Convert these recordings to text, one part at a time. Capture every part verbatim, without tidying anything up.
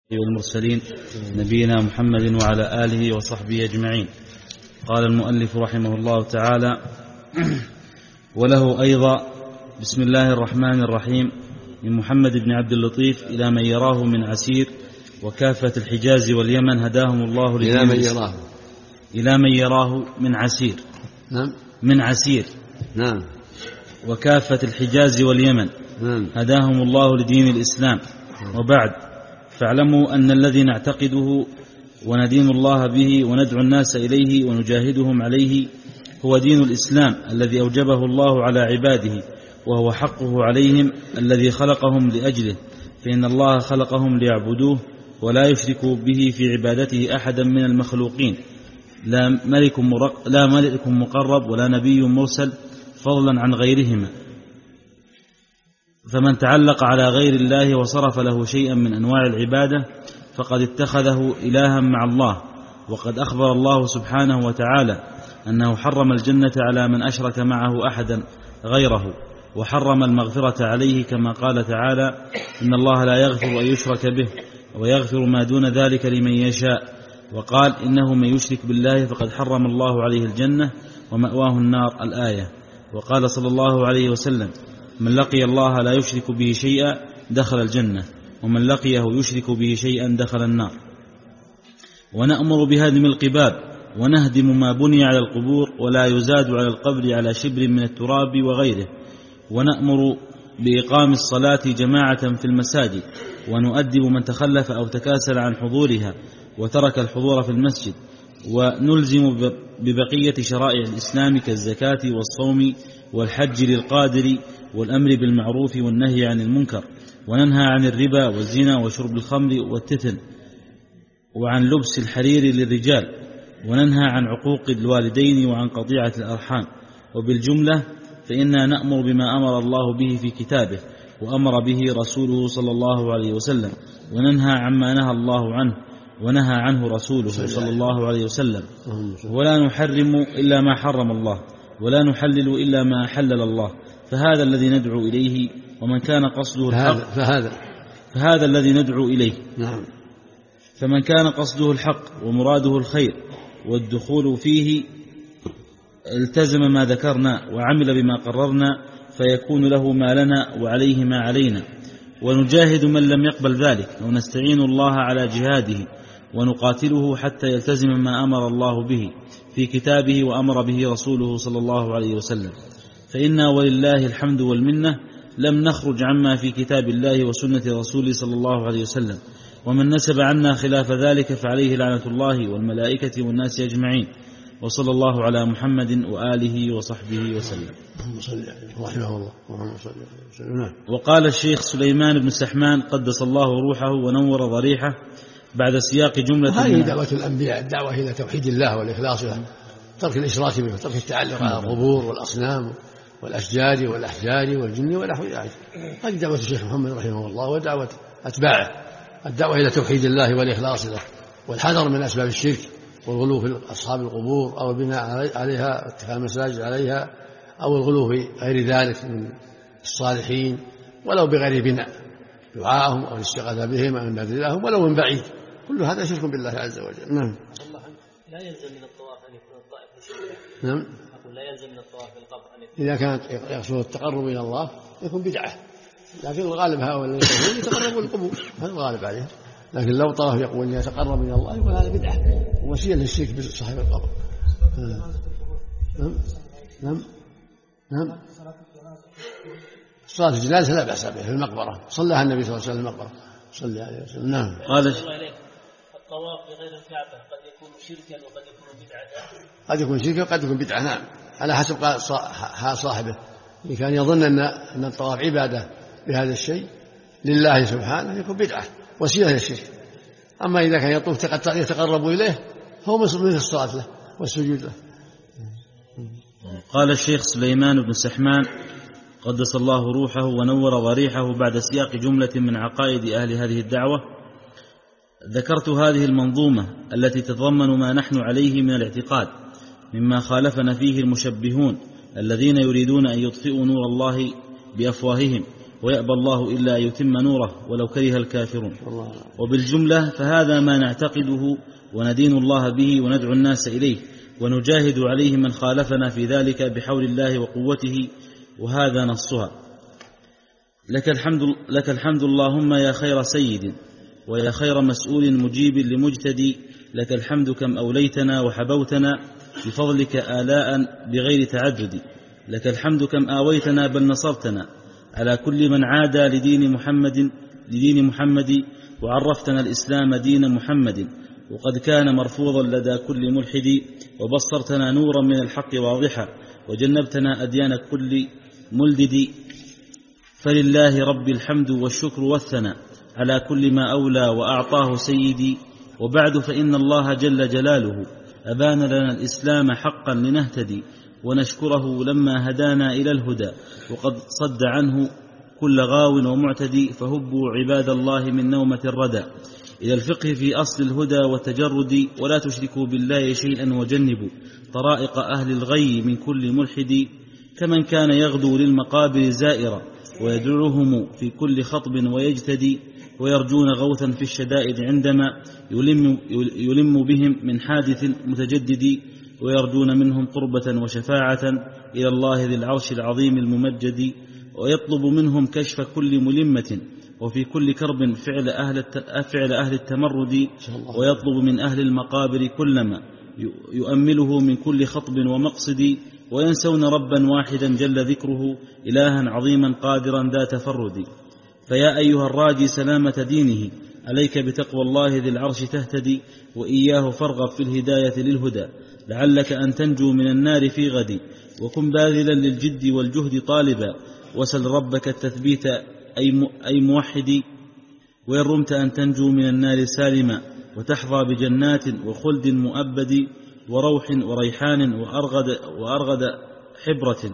والمرسلين نبينا محمد وعلى آله وصحبه أجمعين. قال المؤلف رحمه الله تعالى: وله أيضا بسم الله الرحمن الرحيم من محمد بن عبد اللطيف إلى من يراه من عسير وكافة الحجاز واليمن هداهم الله إلى من يراه إلى من يراه من عسير نعم من عسير نعم وكافة الحجاز واليمن نعم هداهم الله لدين الإسلام. وبعد، فاعلموا أن الذي نعتقده وندين الله به وندعو الناس إليه ونجاهدهم عليه هو دين الإسلام الذي أوجبه الله على عباده، وهو حقه عليهم الذي خلقهم لأجله، فإن الله خلقهم ليعبدوه ولا يشركوا به في عبادته أحدا من المخلوقين، لا ملك, مرق لا ملك مقرب ولا نبي مرسل فضلا عن غيرهما. فمن تعلق على غير الله وصرف له شيئا من أنواع العبادة فقد اتخذه إلها مع الله. وقد أخبر الله سبحانه وتعالى أنه حرم الجنة على من أشرك معه أحدا غيره، وحرم المغفرة عليه كما قال تعالى: إن الله لا يغفر أن يشرك به ويغفر ما دون ذلك لمن يشاء. وقال: إنه من يشرك بالله فقد حرم الله عليه الجنة ومأواه النار، الآية. وقال صلى الله عليه وسلم: من لقي الله لا يشرك به شيئا دخل الجنة، ومن لقيه يشرك به شيئا دخل النار. ونأمر بهدم القباب ونهدم ما بني على القبور، ولا يزاد على القبر على شبر من التراب وغيره. ونأمر بإقام الصلاة جماعة في المساجد، ونؤدب من تخلف أو تكاسل عن حضورها وترك الحضور في المسجد. ونلزم ببقية شرائع الإسلام كالزكاة والصوم والحج للقادر، والأمر بالمعروف والنهي عن المنكر. وننهى عن الربا والزنا وشرب الخمر والتثن، وعن لبس الحرير للرجال. وننهى عن عقوق الوالدين وعن قطيعة الأرحام. وبالجملة فإنا نأمر بما أمر الله به في كتابه وأمر به رسوله صلى الله عليه وسلم، وننهى عما نهى الله عنه ونهى عنه رسوله صلى الله عليه وسلم. ولا نحرم إلا ما حرم الله، ولا نحلل إلا ما حلل الله. فهذا الذي ندعو إليه، ومن كان قصده الحق فهذا فهذا الذي ندعو إليه. نعم. فمن كان قصده الحق ومراده الخير والدخول فيه التزم ما ذكرنا وعمل بما قررنا، فيكون له ما لنا وعليه ما علينا. ونجاهد من لم يقبل ذلك، ونستعين الله على جهاده، ونقاتله حتى يلتزم ما أمر الله به في كتابه وأمر به رسوله صلى الله عليه وسلم. فإنا ولله الحمد والمنة لم نخرج عما في كتاب الله وسنة رسوله صلى الله عليه وسلم. ومن نسب عنا خلاف ذلك فعليه لعنة الله والملائكة والناس أجمعين. وصلى الله على محمد وآله وصحبه وسلم. رحمه الله. وقال الشيخ سليمان بن سحمان قدس الله روحه ونور ضريحه بعد سياق جملة: هذه دعوة الأنبياء، الدعوة إلى توحيد الله والإخلاص له، ترك الإشراك به وترك التعلق على القبور والأصنام والأشجار والأحجار والجن ونحو ذلك. هذه دعوة الشيخ محمد رحمه الله ودعوة أتباعه، الدعوة إلى توحيد الله والإخلاص له، والحذر من أسباب الشرك والغلو في أصحاب القبور أو البناء عليها، اتخاذ المساجد عليها، أو الغلو في غير ذلك من الصالحين ولو بغير بناء، دعاءهم أو الاستغاثة بهم أو النذر لهم ولو من بعيد. كل هذا شرك بالله عز وجل. نعم. لا يلزم من الطواف أن يكون الطائف مشركا. نعم. أقول لا يلزم من الطواف بالقبر أن يكون. إذا كانت يقصد التقرب إلى الله يكون بدعة، لكن الغالب هؤلاء الذين يتقربون للقبور هذا الغالب عليه. لكن لو طرف يقول أن يتقرب إلى الله يقول هذا بدعة وسيلة للشرك بصاحب القبر. نعم نعم نعم. صلاة الجنازة لا بأس بها في المقبرة، صلىها النبي صلى الله عليه وسلم المقبرة صلى عليه وسلم. نعم. قال: الطواف بغير الكعبة قد يكون شركا وقد يكون بدعة. قد يكون شركا وقد يكون بدعة. نعم، على حسب حال صاحبه. إن كان يظن أن أن الطواف عبادة بهذا الشيء لله سبحانه يكون بدعة وسيلة للشرك. أما إذا كان يطوف يتقرب إليه هو مثل الصلاة له والسجود له. قال الشيخ سليمان بن سحمان قدس الله روحه ونور ضريحه بعد سياق جملة من عقائد أهل هذه الدعوة: ذكرت هذه المنظومة التي تتضمن ما نحن عليه من الاعتقاد مما خالفنا فيه المشبهون الذين يريدون أن يطفئوا نور الله بأفواههم ويأبى الله إلا أن يتم نوره ولو كره الكافرون. وبالجملة فهذا ما نعتقده وندين الله به وندعو الناس إليه ونجاهد عليه من خالفنا في ذلك بحول الله وقوته، وهذا نصها. لك الحمد, لك الحمد اللهم يا خير سيد ويا خير مسؤول مجيب لمجتدي، لك الحمد كم أوليتنا وحبوتنا بفضلك آلاء بغير تعجد، لك الحمد كم آويتنا بل نصرتنا على كل من عادى لدين محمد لدين محمد وعرفتنا الإسلام دين محمد، وقد كان مرفوضا لدى كل ملحد، وبصرتنا نورا من الحق واضحا وجنبتنا أديان كل ملدد. فلله رب الحمد والشكر والثناء على كل ما أولى وأعطاه سيدي. وبعد فإن الله جل جلاله أبان لنا الإسلام حقا لنهتدي ونشكره لما هدانا إلى الهدى، وقد صد عنه كل غاو ومعتدي. فهبوا عباد الله من نومة الردى إلى الفقه في أصل الهدى والتجرد، ولا تشركوا بالله شيئا وجنبوا طرائق أهل الغي من كل ملحد. كمن كان يغدو للمقابر زائرا ويدعوهم في كل خطب ويجتدي، ويرجون غوثا في الشدائد عندما يلم, يلم بهم من حادث متجدد، ويرجون منهم قربة وشفاعة إلى الله ذي العرش العظيم الممجد، ويطلب منهم كشف كل ملمة وفي كل كرب فعل أهل, فعل أهل التمرد، ويطلب من أهل المقابر كلما يؤمله من كل خطب ومقصد، وينسون ربا واحدا جل ذكره إلها عظيما قادرا ذا تفرد. فيا أيها الراجي سلامة دينه عليك بتقوى الله ذي العرش تهتدي، وإياه فارغب في الهداية للهدى لعلك أن تنجو من النار في غد. وكن باذلا للجد والجهد طالبا وسل ربك التثبيت أي موحدي، وإن رمت أن تنجو من النار سالما وتحظى بجنات وخلد مؤبد وروح وريحان وأرغد, وأرغد حبرة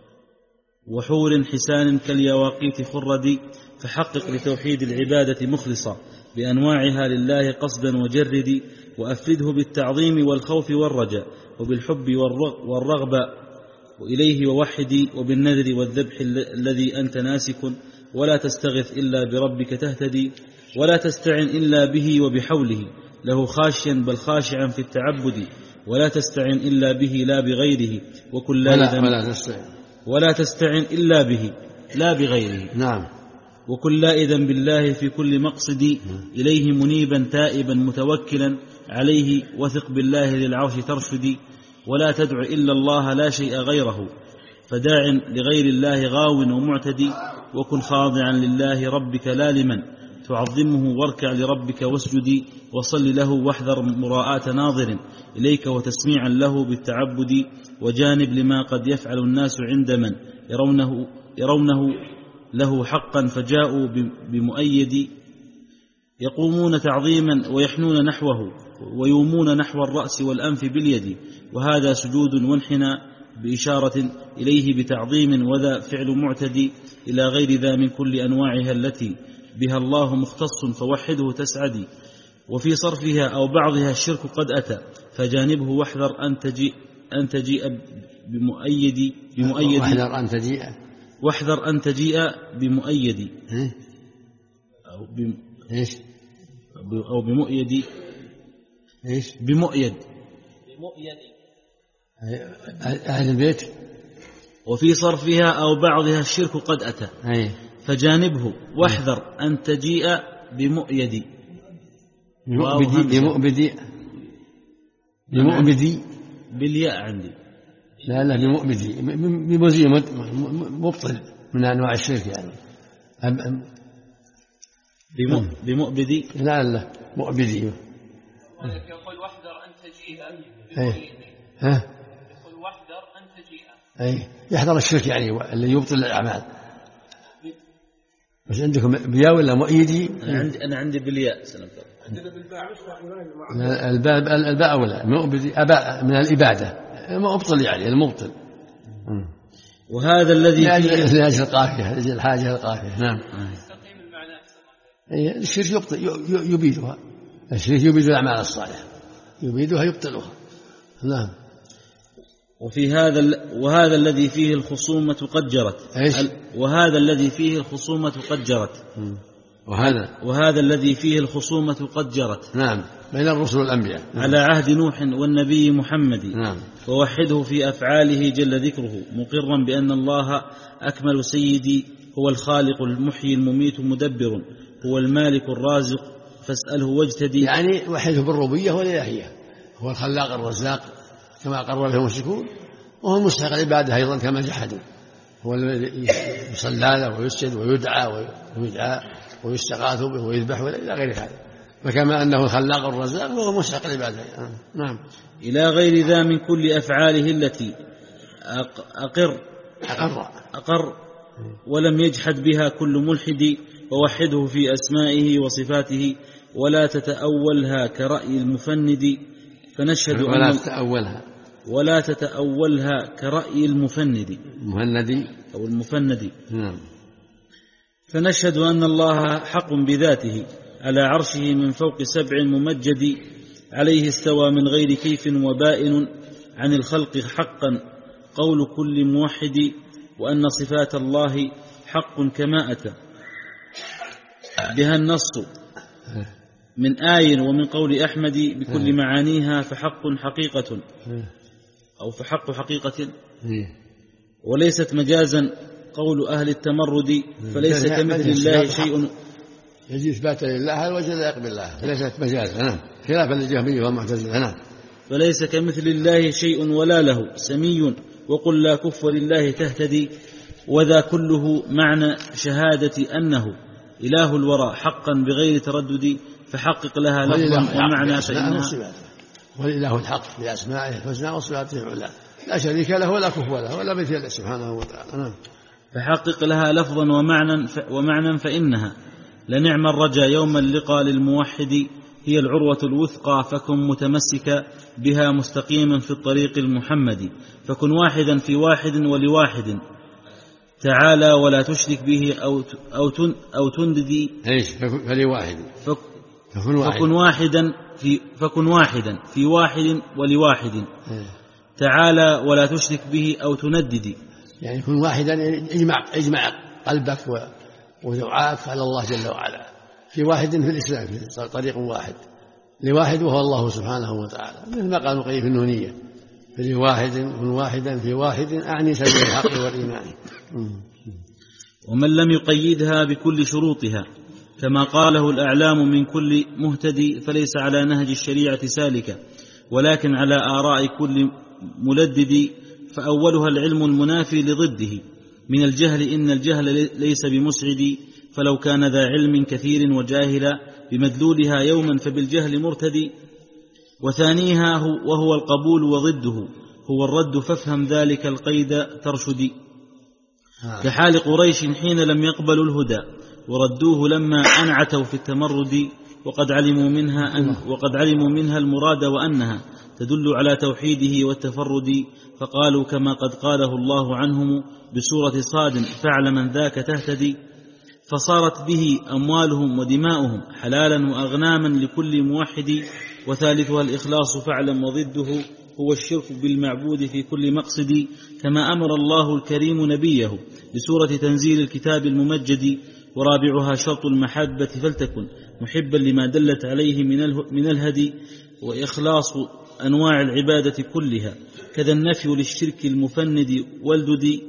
وحور حسان كاليواقيت خرد. فحقق لتوحيد العبادة مخلصا بأنواعها لله قصدا وجرد، وأفرده بالتعظيم والخوف والرجاء وبالحب والرغبة وإليه ووحدي، وبالنذر والذبح الذي أنت ناسك، ولا تستغث إلا بربك تهتدي، ولا تستعن إلا به وبحوله له خاشيا بل خاشعا في التعبد، ولا تستعن إلا به لا بغيره وكل ولا, ولا تستعن ولا تستعن إلا به لا بغيره. نعم. وكن لائذا بالله في كل مقصد، إليه منيبا تائبا متوكلا عليه، وثق بالله للعرش ترشدي، ولا تدع إلا الله لا شيء غيره، فداع لغير الله غاو ومعتدي. وكن خاضعا لله ربك لا لمن تعظمه، واركع لربك واسجدي، وصل له واحذر مراءة ناظر إليك وتسميعا له بالتعبد، وجانب لما قد يفعل الناس عند من يرونه, يرونه له حقا، فجاءوا بمؤيد يقومون تعظيما ويحنون نحوه، ويومون نحو الرأس والأنف باليد، وهذا سجود وانحنى بإشارة إليه بتعظيم، وذا فعل معتدي إلى غير ذا من كل أنواعها التي بها الله مختص، فوحده تسعدي. وفي صرفها أو بعضها الشرك قد أتى، فجانبه واحذر أن تجيء, أن تجيء بمؤيد, بمؤيد واحذر أن تجيء واحذر أن تجيء بمؤيد أو بم إيش أو بمؤيد إيش بمؤيد بمؤيد أهل البيت. وفي صرفها أو بعضها الشرك قد أتى، أي. فجانبه واحذر أن تجيء بمؤيد بمؤبدي بمؤبدي بمؤبدي بالياء عندي. لا لا بمؤبدي بمزي مبطل من أنواع الشرك يعني. بمؤبدي لا لا مؤبدي. يقول واحذر أن تجيء. ها يقول واحذر أن تجيء. أي يحذر الشرك يعني اللي يبطل الأعمال. بس عندكم بياء ولا مؤيدي؟ أنا عندي أنا عندي بالياء. سلام. عندنا بالباء. الباء الباء ولا مؤبدي أباء من الإبادة مبطل يعني المبطل. وهذا الذي لأجل القافية لأجل الحاجة القافية. نعم. تقييم المعنى. أي الشرك يبطل يبيدها. الشرك يبيد الأعمال الصالحة يبيدها يبطلها. نعم. وفي هذا وهذا الذي فيه الخصومة قد جرت وهذا الذي فيه الخصومة قد جرت وهذا وهذا الذي فيه الخصومة قد جرت نعم بين الرسل والأنبياء نعم. على عهد نوح والنبي محمد نعم. ووحده في أفعاله جل ذكره مقرا بأن الله أكمل سيدي هو الخالق المحيي المميت مدبر هو المالك الرازق فاسأله واجتدي، يعني وحده بالربوبية والإلهية، هو الخلاق الرزاق كما قرر له المشركون، وهو المستحق العبادة أيضا كما جحدوا، هو الذي يصلى له ويسجد ويدعى ويدعى ويستغاث به ويذبح إلى غير هذا، فكما أنه الخلاق الرزاق هو مستحق العبادة. نعم. إلى غير ذا من كل أفعاله التي أقر أقر, أقر ولم يجحد بها كل ملحد، ووحده في أسمائه وصفاته ولا تتأولها كرأي المفند، فنشهد ولا تتأولها ولا تتأولها كرأي المفند المفند أو المفند. نعم. فنشهد أن الله حق بذاته على عرشه من فوق سبع ممجد، عليه استوى من غير كيف وبائن عن الخلق حقا قول كل موحد، وأن صفات الله حق كما أتى بها النص من آي ومن قول أحمد بكل معانيها، فحق حقيقة أو فحق حقيقة وليست مجازا قول أهل التمرد، فليس كمثل الله شيء. يجي إثبات لله على الوجه لا يقبل الله، فليست مجازا. نعم. خلافا للجهمية والمعتزلة. نعم. فليس كمثل الله شيء ولا له سمي، وقل لا كفر لله تهتدي، وذا كله معنى شهادة أنه إله الورى حقا بغير تردد، فحقق لها لفظا ومعنى فإنها والإله الحق بأسمائه الحسنى وصفاته العلى لا شريك له ولا كفوا له ولا مثل له سبحانه وتعالى. نعم. فحقق لها لفظا ومعنى ومعنى فإنها لنعم الرجا يوم اللقاء للموحد، هي العروة الوثقى فكن متمسكا بها مستقيما في الطريق المحمدي، فكن واحدا في واحد ولواحد تعالى ولا تشرك به أو أو أو تنددي. ايش فلواحد فك فكن واحدا في فكن واحدا في واحد ولواحد تعالى ولا تشرك به أو تنددي، يعني كن واحدا اجمع اجمع قلبك ودعاءك على الله جل وعلا في واحد في الإسلام في طريق واحد لواحد وهو الله سبحانه وتعالى، مثل ما قال القيم في النونية فلواحد كن واحدا في واحد أعني سبيل الحق والإيمان. ومن لم يقيدها بكل شروطها كما قاله الأعلام من كل مهتدي، فليس على نهج الشريعة سالكا ولكن على آراء كل ملدد، فأولها العلم المنافي لضده من الجهل، إن الجهل ليس بمسعد، فلو كان ذا علم كثير وجاهلا بمدلولها يوما فبالجهل مرتدي، وثانيها هو وهو القبول وضده هو الرد، فافهم ذلك القيد ترشدي، كحال قريش حين لم يقبلوا الهدى وردوه لما أنعتوا في التمرد، وقد علموا منها أن وقد علموا منها المراد وأنها تدل على توحيده والتفرد، فقالوا كما قد قاله الله عنهم بسورة صاد فعل من ذاك تهتدي، فصارت به أموالهم ودماؤهم حلالا وأغناما لكل موحد، وثالثها الإخلاص فاعلم وضده هو الشرك بالمعبود في كل مقصد، كما أمر الله الكريم نبيه بسورة تنزيل الكتاب الممجد، ورابعها شرط المحبة فلتكن محبا لما دلت عليه من الهدي، وإخلاص أنواع العبادة كلها، كذا النفي للشرك المفند والدد،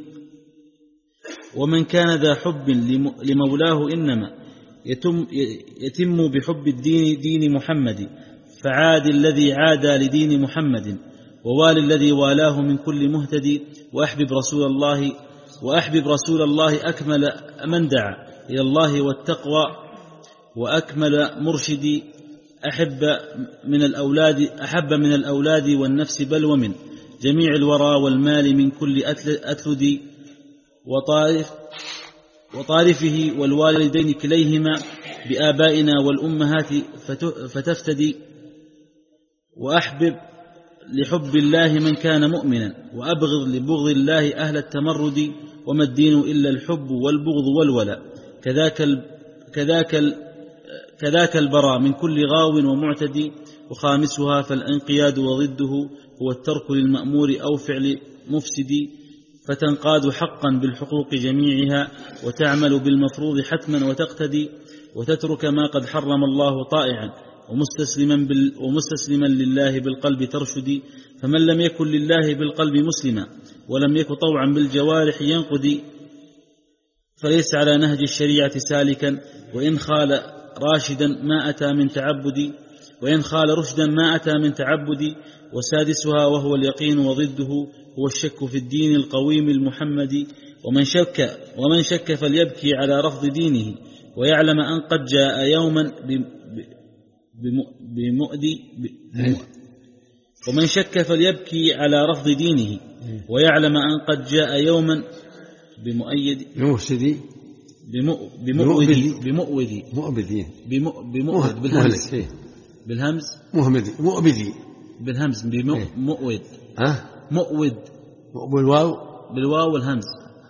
ومن كان ذا حب لمولاه إنما يتم, يتم بحب الدين دين محمد، فعاد الذي عادى لدين محمد، ووال الذي والاه من كل مهتدي، وأحبب رسول الله وأحبب رسول الله أكمل من دعا إلى الله والتقوى، وأكمل مرشدي أحب من الأولاد أحب من الأولاد والنفس بل ومن جميع الورى والمال من كل أتلد، وطارف وطارفه والوالدين كليهما بآبائنا والأمهات فتفتدي، وأحبب لحب الله من كان مؤمنا، وأبغض لبغض الله أهل التمرد، وما الدين إلا الحب والبغض والولاء، كذاك ال كذاك ال كذاك البراء من كل غاو ومعتدي. وخامسها فالانقياد وضده هو الترك للمأمور أو فعل مفسد، فتنقاد حقا بالحقوق جميعها وتعمل بالمفروض حتما وتقتدي، وتترك ما قد حرم الله طائعا ومستسلما, بال ومستسلما لله بالقلب ترشدي. فمن لم يكن لله بالقلب مسلما ولم يكن طوعا بالجوارح ينقدي، فليس على نهج الشريعة سالكا، وإن خال راشدا ما أتى من تعبد وإن خال رشدا ما أتى من تعبد. وسادسها وهو اليقين وضده هو الشك في الدين القويم المحمد. ومن شك, ومن شك فليبكي على رفض دينه ويعلم أن قد جاء يوما بمؤدي ومن شك فليبكي على رفض دينه ويعلم أن قد جاء يوما بمؤيد بمفسدي بمؤودي بمؤودي مؤبدي بمؤود بالهمز بالهمز مهمدي مؤبدي بالهمز بمؤود ها مؤود بالواو بالواو والهمز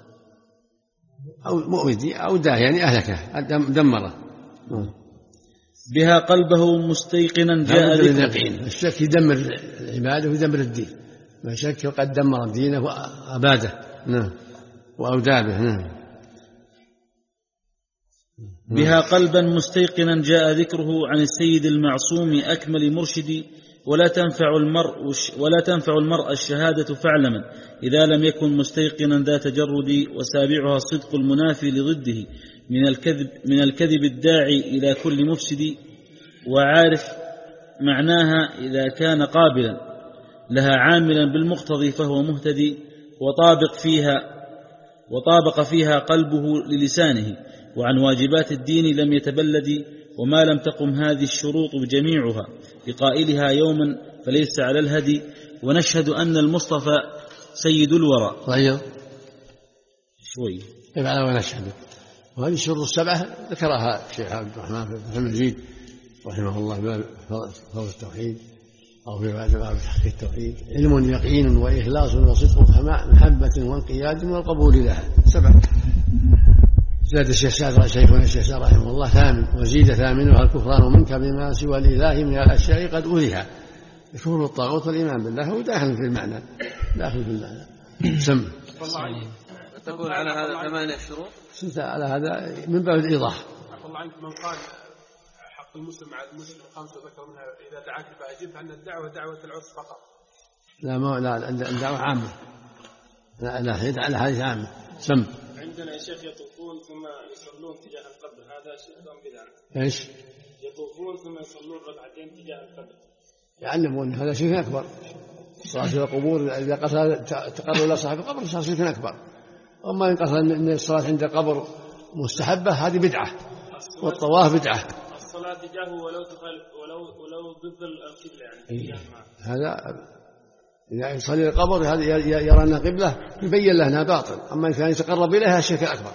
أو مؤبدي أو دا يعني أهلكه دمره. بها قلبه مستيقنا جاء ذكره. الشك يدمر العبادة ويدمر الدين، ما شك قد دمر دينه وأباده نعم وأودابه نعم. بها قلبا مستيقنا جاء ذكره عن السيد المعصوم أكمل مرشد. ولا تنفع المرء ولا تنفع المرء الشهادة فاعلما إذا لم يكن مستيقنا ذا تجرد. وسابعها الصدق المنافي لضده من الكذب من الكذب الداعي إلى كل مفسد. وعارف معناها إذا كان قابلا لها عاملا بالمقتضي فهو مهتدي. وطابق فيها وطابق فيها قلبه للسانه وعن واجبات الدين لم يتبلد. وما لم تقم هذه الشروط جميعها لقائلها يوما فليس على الهدي. ونشهد أن المصطفى سيد الورى. طيب شوي كيف على ونشهد. وهذه الشروط السبعة ذكرها الشيخ عبد الرحمن في المجيد رحمه الله باب فضل التوحيد أو في باب تحقيق التوحيد. علم يقين وإخلاص وصدق محبة وانقياد والقبول لها سبعة. زاد الشيخ سعد شيخنا الشيخ سعد رحمه الله ثامن وزيد ثامنها الكفران منك بما سوى الإله من الأشياء قد أولها. الكفر والطاغوت والإيمان بالله هو داخل في المعنى داخل في المعنى. سم تقول على هذا ثمانية شروط. سنت على هذا من باب الإيضاح. الله عنك من قال حق المسلم مع المسلم خمسة ذكر منها إذا دعاك فأجب أن الدعوة دعوة العرس فقط. لا ما لا الدعوة عامة. لا لا هي على حديث عامة. سم. عندنا يا شيخ يطوفون ثم يصلون تجاه القبر هذا شيء بدعة. ايش؟ يطوفون ثم يصلون ركعتين تجاه القبر. يعلمون هذا شرك أكبر. صلاة القبور إذا قصد تقرب إلى صاحب القبر صار شرك أكبر. أما إن قصد أن الصلاة عند القبر مستحبة هذه بدعة. والطواف بدعة. الصلاة تجاهه ولو تخالف ولو ولو ضد القبلة يعني. إيه. هذا إذا يصلي القبر هذا يرى أنها قبلة يبين له أنها باطل. أما إن كان يتقرب إليها الشرك الأكبر.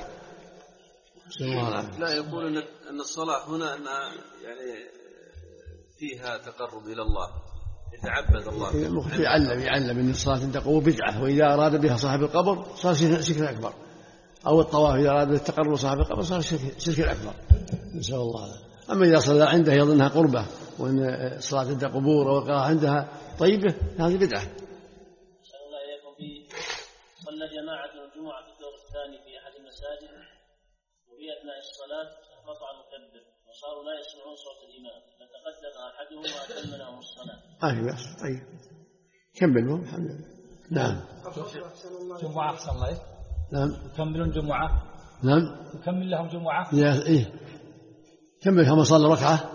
لا يقول أن الصلاة هنا أن يعني فيها تقرب إلى الله يتعبد الله. يعلم يعلم أن الصلاة عند القبور بدعة وإذا أراد بها صاحب القبر صار شرك أكبر. أو الطواف إذا أراد التقرب صاحب القبر صار شرك أكبر. نسأل الله. أما إذا صلى عنده يظنها قربة وأن الصلاة عند القبور أو القراءة عندها طيبة هذه بدعة. أسأل الله إليكم في صلى جماعة الجمعة في الدور الثاني في أحد المساجد وفي أثناء الصلاة قطع المكبر وصاروا لا يسمعون صوت الإمام فتقدم أحدهم وأتم لهم الصلاة. آه بس طيب كملوا الحمد لله. نعم. جمعة أحسن الله. نعم. يكملون جمعة. نعم. يكمل لهم جمعة. يا إيه. كمل هم صلى ركعة.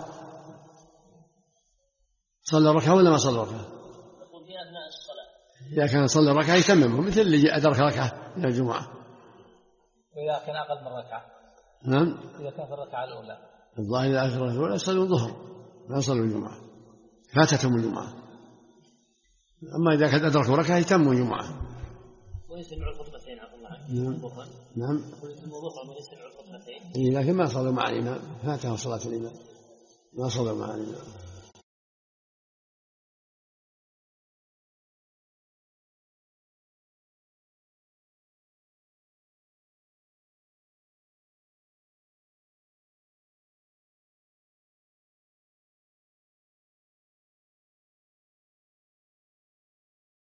صلى ركعة ولا ما صلى ركعة؟ يقول في أثناء الصلاة. إذا كان صلى ركعة يتممه مثل اللي أدرك ركعة من الجمعة. وإذا كان أقل من ركعة. نعم. إذا كان في الركعة الأولى. الظاهر إذا أدرك الركعة الأولى صلوا الظهر ما صلوا الجمعة فاتتهم الجمعة. أما إذا كان أدركوا ركعة يتموا الجمعة. ويسمعوا الخطبتين عبد الله عنك. نعم. نعم. ويسمعوا ظهر ويسمعوا الخطبتين. إيه لكن ما صلوا مع الإمام فاتهم صلاة الإمام ما صلوا مع الإمام.